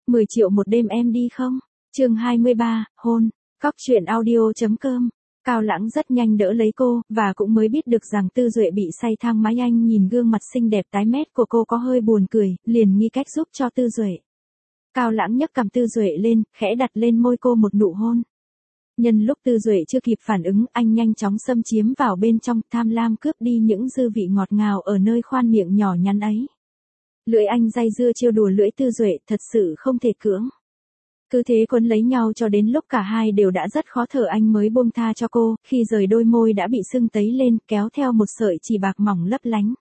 10 triệu một đêm em đi không? Chương 23, hôn. Cóc truyện audio.com. Cao Lãng rất nhanh đỡ lấy cô, và cũng mới biết được rằng Tư Duệ bị say thang máy. Anh nhìn gương mặt xinh đẹp tái mét của cô có hơi buồn cười, liền nghĩ cách giúp cho Tư Duệ. Cao Lãng nhấc cằm Tư Duệ lên, khẽ đặt lên môi cô một nụ hôn. Nhân lúc Tư Duệ chưa kịp phản ứng, anh nhanh chóng xâm chiếm vào bên trong, tham lam cướp đi những dư vị ngọt ngào ở nơi khoan miệng nhỏ nhắn ấy. Lưỡi anh day dưa trêu đùa lưỡi Tư Duệ, thật sự không thể cưỡng. Cứ thế quấn lấy nhau cho đến lúc cả hai đều đã rất khó thở, anh mới buông tha cho cô, khi rời đôi môi đã bị sưng tấy lên, kéo theo một sợi chỉ bạc mỏng lấp lánh.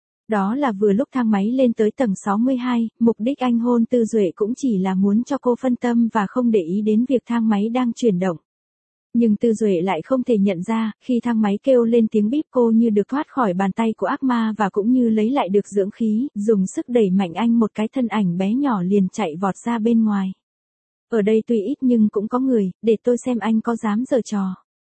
Đó là vừa lúc thang máy lên tới tầng 62, mục đích anh hôn Tư Duệ cũng chỉ là muốn cho cô phân tâm và không để ý đến việc thang máy đang chuyển động. Nhưng Tư Duệ lại không thể nhận ra, khi thang máy kêu lên tiếng bíp, cô như được thoát khỏi bàn tay của ác ma và cũng như lấy lại được dưỡng khí, dùng sức đẩy mạnh anh, một cái thân ảnh bé nhỏ liền chạy vọt ra bên ngoài. Ở đây tuy ít nhưng cũng có người, để tôi xem anh có dám giở trò.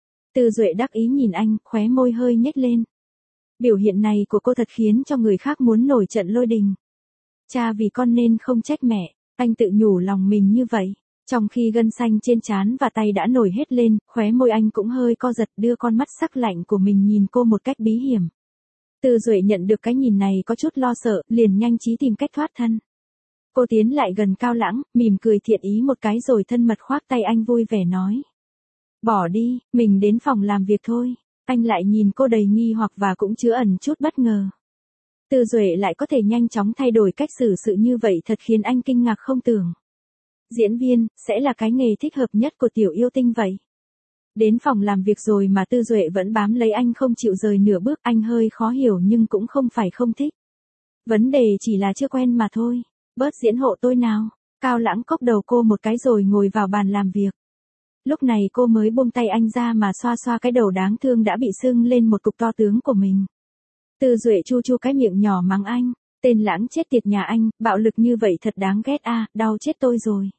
Tư Duệ đắc ý nhìn anh, khóe môi hơi nhếch lên. Biểu hiện này của cô thật khiến cho người khác muốn nổi trận lôi đình. Cha vì con nên không trách mẹ, anh tự nhủ lòng mình như vậy. Trong khi gân xanh trên trán và tay đã nổi hết lên, khóe môi anh cũng hơi co giật, đưa con mắt sắc lạnh của mình nhìn cô một cách bí hiểm. Tư Duệ nhận được cái nhìn này có chút lo sợ, liền nhanh trí tìm cách thoát thân. Cô tiến lại gần Cao Lãng, mỉm cười thiện ý một cái rồi thân mật khoác tay anh, vui vẻ nói. Bỏ đi, mình đến phòng làm việc thôi. Anh lại nhìn cô đầy nghi hoặc và cũng chứa ẩn chút bất ngờ. Tư Duệ lại có thể nhanh chóng thay đổi cách xử sự như vậy, thật khiến anh kinh ngạc không tưởng. Diễn viên, sẽ là cái nghề thích hợp nhất của tiểu yêu tinh vậy. Đến phòng làm việc rồi mà Tư Duệ vẫn bám lấy anh không chịu rời nửa bước, anh hơi khó hiểu nhưng cũng không phải không thích. Vấn đề chỉ là chưa quen mà thôi, bớt diễn hộ tôi nào. Cao Lãng cốc đầu cô một cái rồi ngồi vào bàn làm việc. Lúc này cô mới buông tay anh ra mà xoa xoa cái đầu đáng thương đã bị sưng lên một cục to tướng của mình. Tư Duệ chu chu cái miệng nhỏ mắng anh, tên Lãng chết tiệt nhà anh, bạo lực như vậy thật đáng ghét a, đau chết tôi rồi.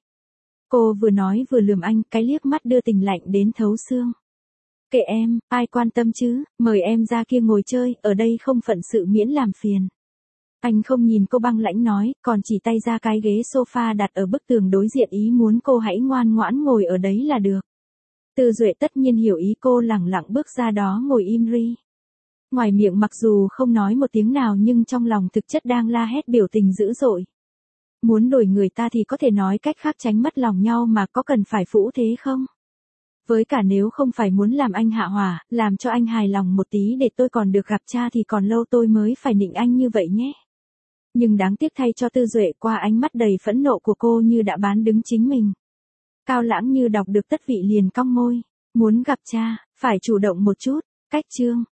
Cô vừa nói vừa lườm anh, cái liếc mắt đưa tình lạnh đến thấu xương. Kệ em, ai quan tâm chứ, mời em ra kia ngồi chơi, ở đây không phận sự miễn làm phiền. Anh không nhìn cô, băng lãnh nói, còn chỉ tay ra cái ghế sofa đặt ở bức tường đối diện, ý muốn cô hãy ngoan ngoãn ngồi ở đấy là được. Tư Duệ tất nhiên hiểu ý cô, lẳng lặng bước ra đó ngồi im ri. Ngoài miệng mặc dù không nói một tiếng nào nhưng trong lòng thực chất đang la hét biểu tình dữ dội. Muốn đổi người ta thì có thể nói cách khác tránh mất lòng nhau mà, có cần phải phũ thế không? Với cả nếu không phải muốn làm anh hạ hỏa, làm cho anh hài lòng một tí để tôi còn được gặp cha thì còn lâu tôi mới phải nịnh anh như vậy nhé. Nhưng đáng tiếc thay cho Tư Duệ, qua ánh mắt đầy phẫn nộ của cô như đã bán đứng chính mình. Cao Lãng như đọc được tất vị liền cong môi. Muốn gặp cha, phải chủ động một chút. Cách chương.